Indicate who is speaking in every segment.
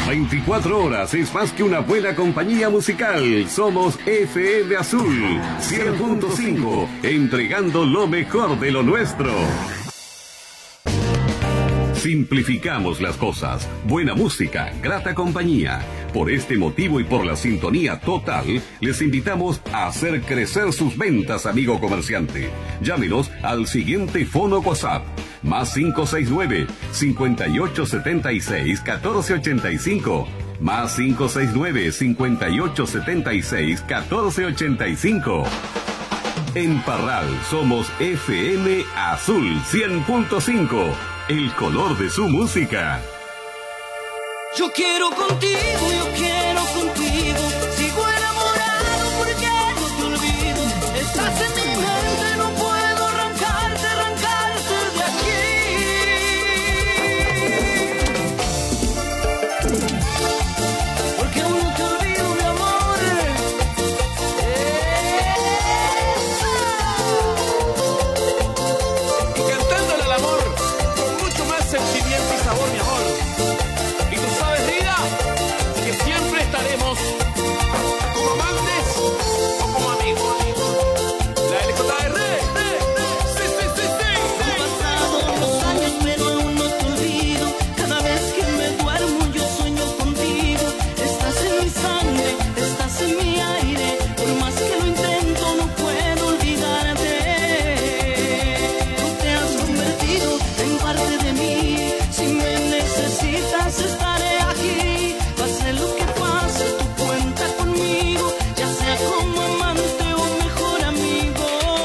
Speaker 1: 24 horas es más que una buena compañía musical. Somos FM Azul 100.5, entregando lo mejor de lo nuestro. Simplificamos las cosas. Buena música, grata compañía. Por este motivo y por la sintonía total, les invitamos a hacer crecer sus ventas, amigo comerciante. Llámenos al siguiente fono WhatsApp: más 569-5876-1485. Más 569-5876-1485. En Parral somos FM Azul 100.5. El color de su música.
Speaker 2: Yo quiero contigo, sigo enamorado porque no te olvido. Estás en mi mente, no puedo arrancarte de aquí. Porque aún no te olvido, mi amor.
Speaker 3: Y cantándole al amor con mucho más sentimiento y sabor, mi amor. Y tú sabes, Rida, que siempre estaremos como amantes o como amigos. La LJR, sí.
Speaker 2: Han pasado los años, pero aún no te olvido. Cada vez que me duermo yo sueño contigo. Estás en mi sangre, estás en mi aire. Por más que lo intento no puedo olvidarte. Tú te has convertido en parte de mí. Si me necesitas estaré aquí. Pase lo que pase, tú cuenta conmigo. Ya sea como amante o mejor amigo.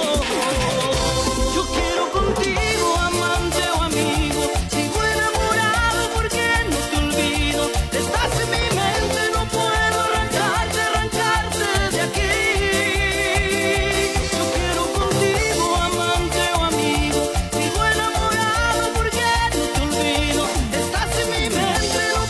Speaker 2: Yo quiero contigo, amante o amigo. Sigo enamorado porque no te olvido. Estás en mi mente, no puedo arrancarte de aquí. Yo quiero contigo, amante o amigo. Sigo enamorado porque no te olvido. Estás en mi mente, no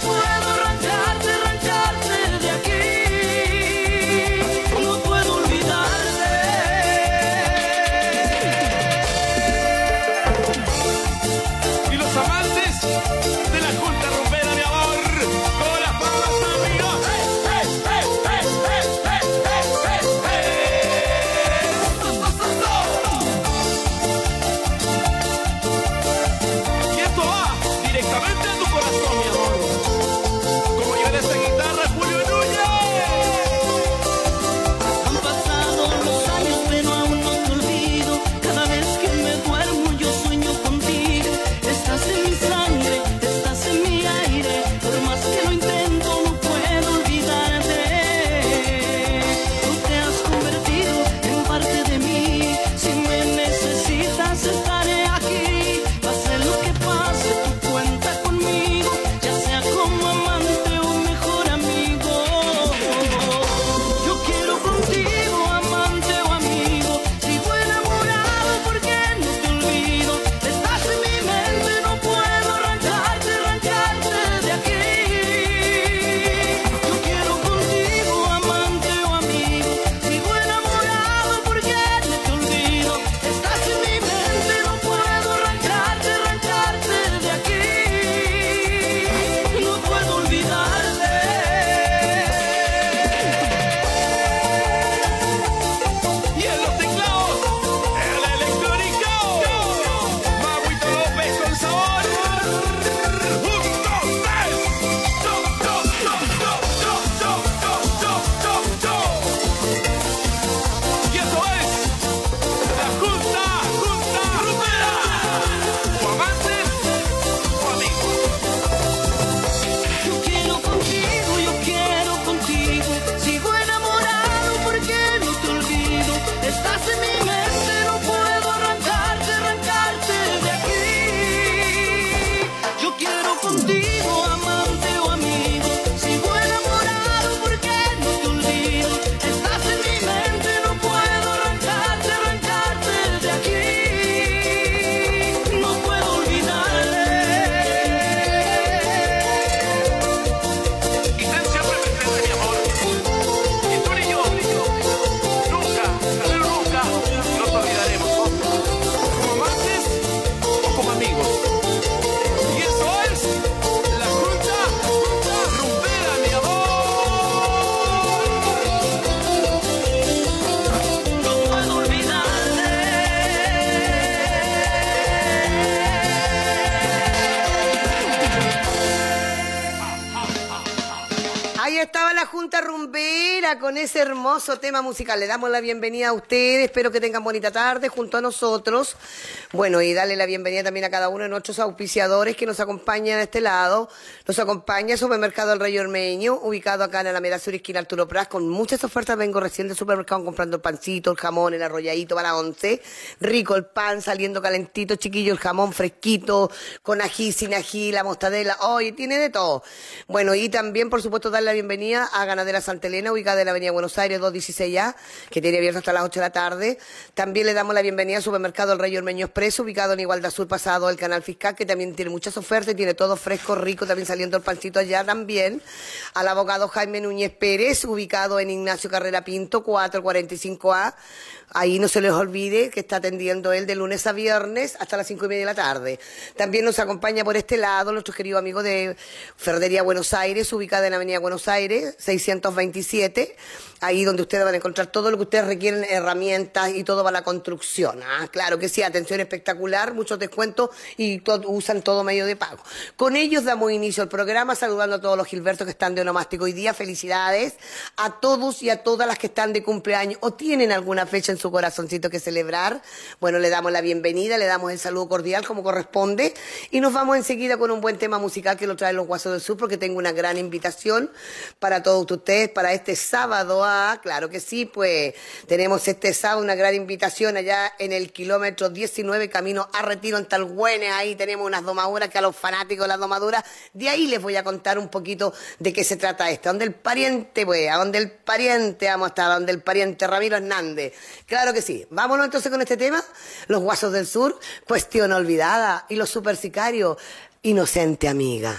Speaker 4: Ahí estaba la Junta Rumbera con ese hermoso tema musical. Le damos la bienvenida a ustedes, espero que tengan bonita tarde junto a nosotros. Bueno, y darle la bienvenida también a cada uno de nuestros auspiciadores que nos acompañan a este lado. Nos acompaña Supermercado El Rey Ormeño, ubicado acá en Alameda Sur, esquina Arturo Pras, con muchas ofertas. Vengo recién del supermercado comprando el pancito, el jamón, el arrolladito para 11. Rico el pan, saliendo calentito, chiquillo, el jamón fresquito, con ají, sin ají, la mortadela. Oye, tiene de todo. Bueno, y también, por supuesto, darle la bienvenida a Ganadera Santa Elena, ubicada en la Avenida Buenos Aires 216A, que tiene abierto hasta las 8 de la tarde. También le damos la bienvenida al Supermercado El Rey Ormeño Expreso, ubicado en Igualdad Sur, pasado el Canal Fiscal, que también tiene muchas ofertas y tiene todo fresco, rico, también saliendo el pancito allá también. Al abogado Jaime Núñez Pérez, ubicado en Ignacio Carrera Pinto, 445A. Ahí no se les olvide que está atendiendo él de lunes a viernes hasta las 5:30 de la tarde. También nos acompaña por este lado nuestro querido amigo de Ferretería Buenos Aires, ubicada en la Avenida Buenos Aires, 627. Ahí donde ustedes van a encontrar todo lo que ustedes requieren, herramientas y todo para la construcción. Ah, claro que sí, atención espectacular, muchos descuentos y usan todo medio de pago. Con ellos damos inicio al programa, saludando a todos los Gilbertos que están de onomástico hoy día. Felicidades a todos y a todas las que están de cumpleaños o tienen alguna fecha en su corazoncito que celebrar. Bueno, le damos la bienvenida, le damos el saludo cordial como corresponde y nos vamos enseguida con un buen tema musical que lo traen los Guasos del Sur, porque tengo una gran invitación para todos ustedes para este sábado. Ah, claro que sí, pues tenemos este sábado una gran invitación allá en el kilómetro 19, camino a Retiro en Talgüenes. Ahí tenemos unas domaduras que a los fanáticos de las domaduras, de ahí les voy a contar un poquito de qué se trata esto. Donde el pariente, pues, a donde el pariente vamos a estar, donde el pariente Ramiro Hernández. Claro que sí. Vámonos entonces con este tema. Los Guasos del Sur, Cuestión Olvidada, y los Supersicarios, Inocente Amiga.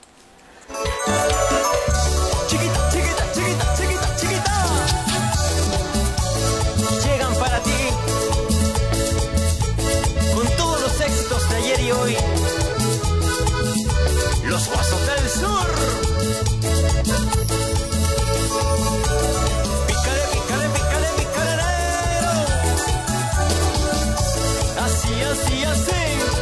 Speaker 2: Chiquita, chiquita, chiquita, chiquita, chiquita. Llegan para ti con todos los éxitos de ayer y hoy. Los Guasos del Sur. Pícale, pícale, pícale, picalero. Así, así, así.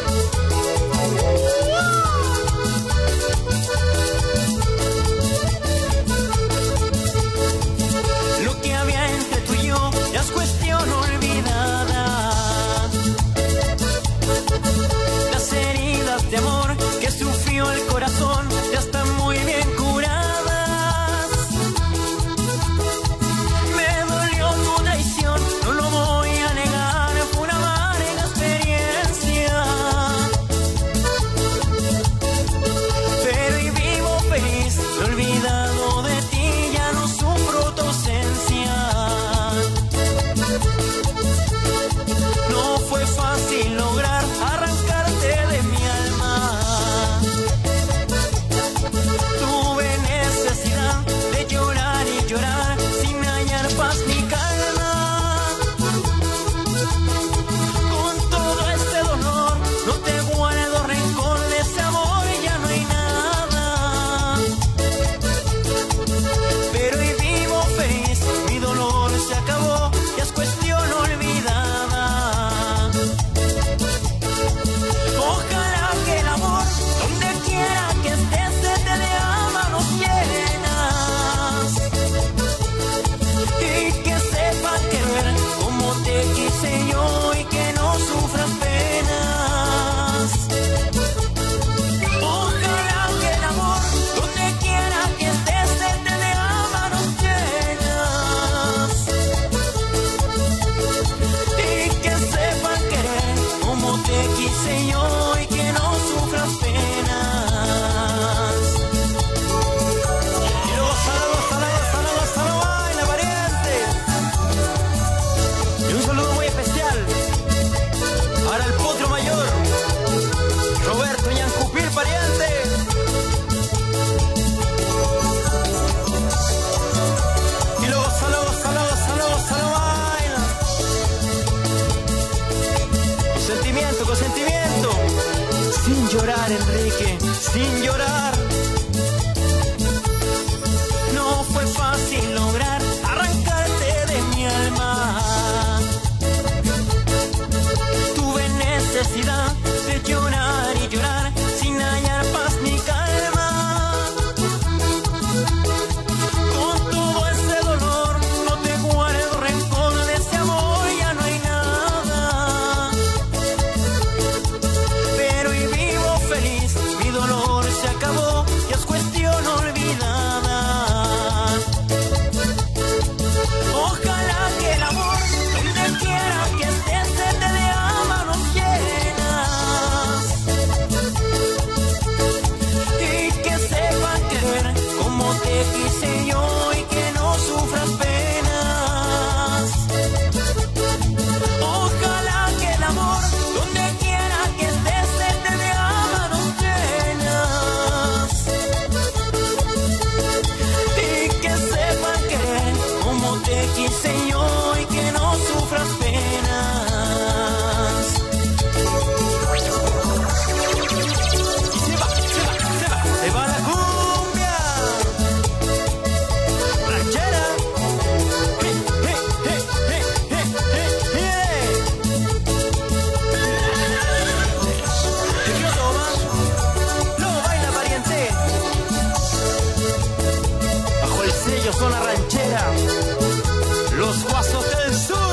Speaker 2: Lo que había entre tú y yo ya es cuestión olvidada. Las heridas de amor que sufrió el corazón ya están muy bien curadas. Me dolió tu traición, no lo voy a negar, fue una amarga experiencia. Pero hoy vivo feliz, he olvidado de ti, ya no sufro tu ausencia. No fue fácil lograr arrancarte de mi alma. Tuve necesidad de llorar y llorar sin hallar paz ni calma. Con todo este dolor no te guardo rencor, de ese amor ya no hay nada. Pero hoy vivo feliz, mi dolor se acabó, ya es cuestión olvidada. Ojalá que el amor, donde quiera que estés, se te dé a manos llenas. Y que sepas querer como te quise yo y que no sufras penas. Ojalá que el amor, donde quiera que estés, se te dé a manos llenas. Y que sepas querer como te quise yo y que no sufras penas. Y luego saludos, baila pariente. Y un saludo muy especial para el potro mayor, Roberto Yancupir, pariente. Y luego saludos, baila. Con sentimiento, sin llorar, Enrique, sin llorar. No fue fácil lograr arrancarte de mi alma. Tuve necesidad de llorar y llorar sin hallar paz ni calma. Señor, y que no sufras penas. Se va la cumbia ranchera. Bajo el sello Zona Ranchera, los Guasos del Sur.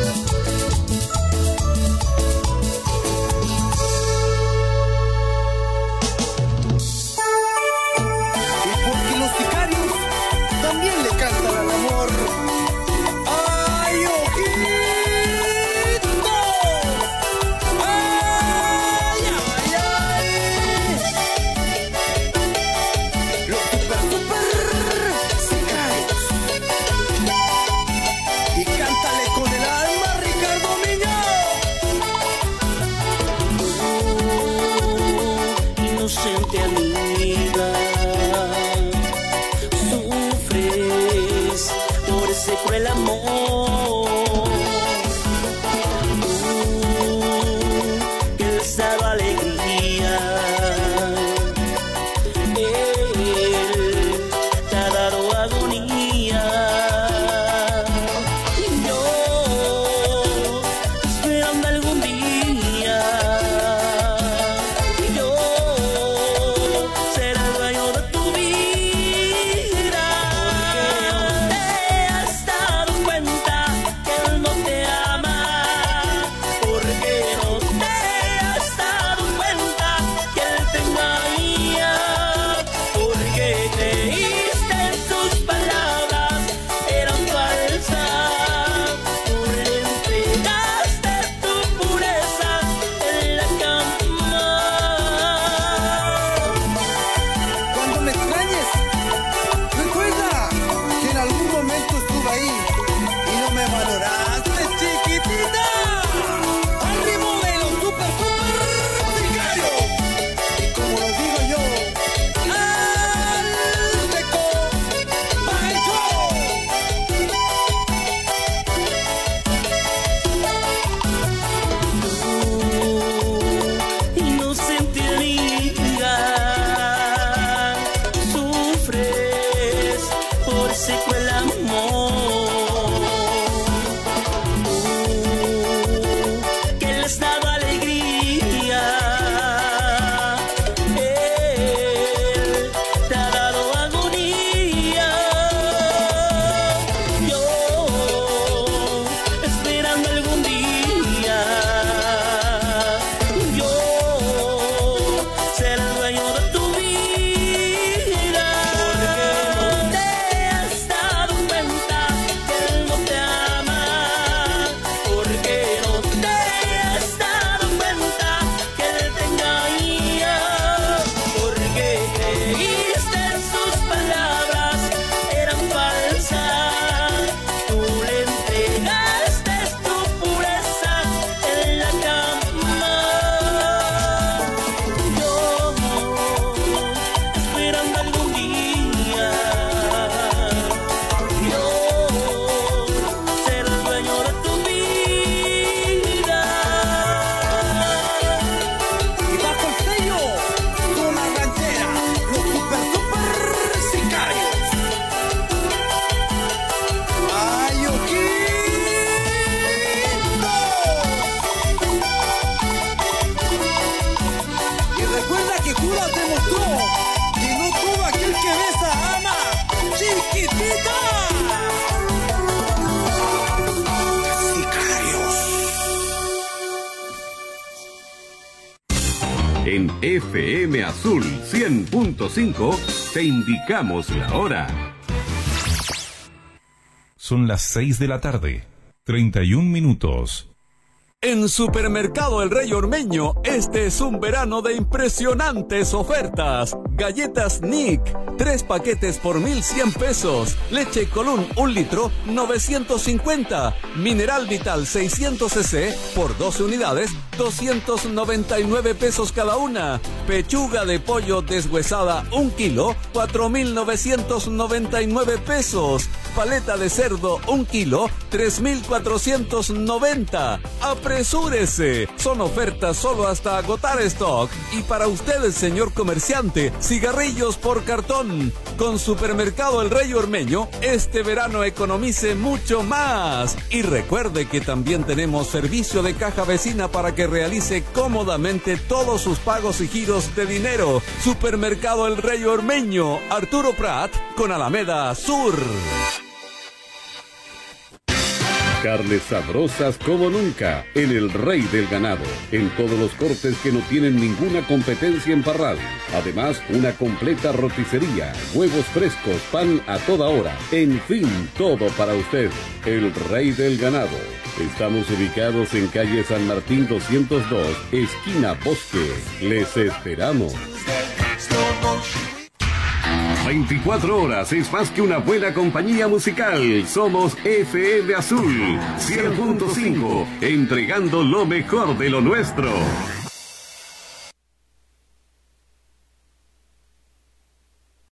Speaker 5: Y porque los sicarios también le cantan al amor. ¡Ay, ojito! ¡Ay, ay, ay! Los super sicarios. Y cántale con el alma, Ricardo Miño.
Speaker 2: Inocente amiga, sufres por ese cruel amor. Que les daba alegría, él te ha dado agonía. Y yo, esperando algún día, yo seré el dueño de tu vida. Porque no te has dado cuenta que él no te ama. Porque no te has dado cuenta que él te engaña. Porque creíste en sus palabras, eran falsas. Tú le entregaste tu pureza en la cama.
Speaker 5: Cuando me extrañes, recuerda que en algún momento estuve ahí y no me valoraste, chiquitita. Al ritmo de los super sicarios. Y como lo digo yo, al Teco Pancho.
Speaker 2: Inocente amiga, sufres por ese cruel amor. Que les daba alegría, él te ha dado agonía. Yo, esperando algún día, yo seré el dueño de tu vida. Porque no te has dado cuenta que él no te ama. Porque no te has dado cuenta que él te engaña. Porque creíste en sus palabras, eran falsas. Tú le entregaste tu pureza en la cama. Yo, esperando algún día, yo seré el dueño de tu vida.
Speaker 5: Y bajo el sello, Zona Ranchera, los super sicarios. ¡Ay, ojito! Y recuerda que Judas demostró que no todo aquel que besa ama, chiquitita. Sicarios.
Speaker 1: En FM Azul 100.5 te indicamos la hora.
Speaker 6: Son las 6 de la tarde, 31 minutos.
Speaker 7: En Supermercado El Rey Ormeño, este es un verano de impresionantes ofertas. Galletas Nick, 3 paquetes por 1,100 pesos. Leche Colún, 1 litro, 950. Mineral Vital, 600 cc, por 12 unidades, 299 pesos cada una. Pechuga de pollo deshuesada, 1 kilo, 4,999 pesos. paleta de cerdo 1 kilo, 3.490. ¡Apresúrese! Son ofertas solo hasta agotar stock. Y para ustedes, señor comerciante, cigarrillos por cartón. Con Supermercado El Rey Ormeño, este verano economice mucho más. Y recuerde que también tenemos servicio de caja vecina para que realice cómodamente todos sus pagos y giros de dinero. Supermercado El Rey Ormeño, Arturo Prat, con Alameda Sur.
Speaker 1: Carnes sabrosas como nunca en El Rey del Ganado, en todos los cortes que no tienen ninguna competencia en Parral. Además, una completa roticería, huevos frescos, pan a toda hora, en fin, todo para usted. El Rey del Ganado. Estamos ubicados en calle San Martín 202, esquina Bosque. Les esperamos. 24 horas es más que una buena compañía musical. Somos FM Azul 100.5, entregando lo mejor de lo nuestro.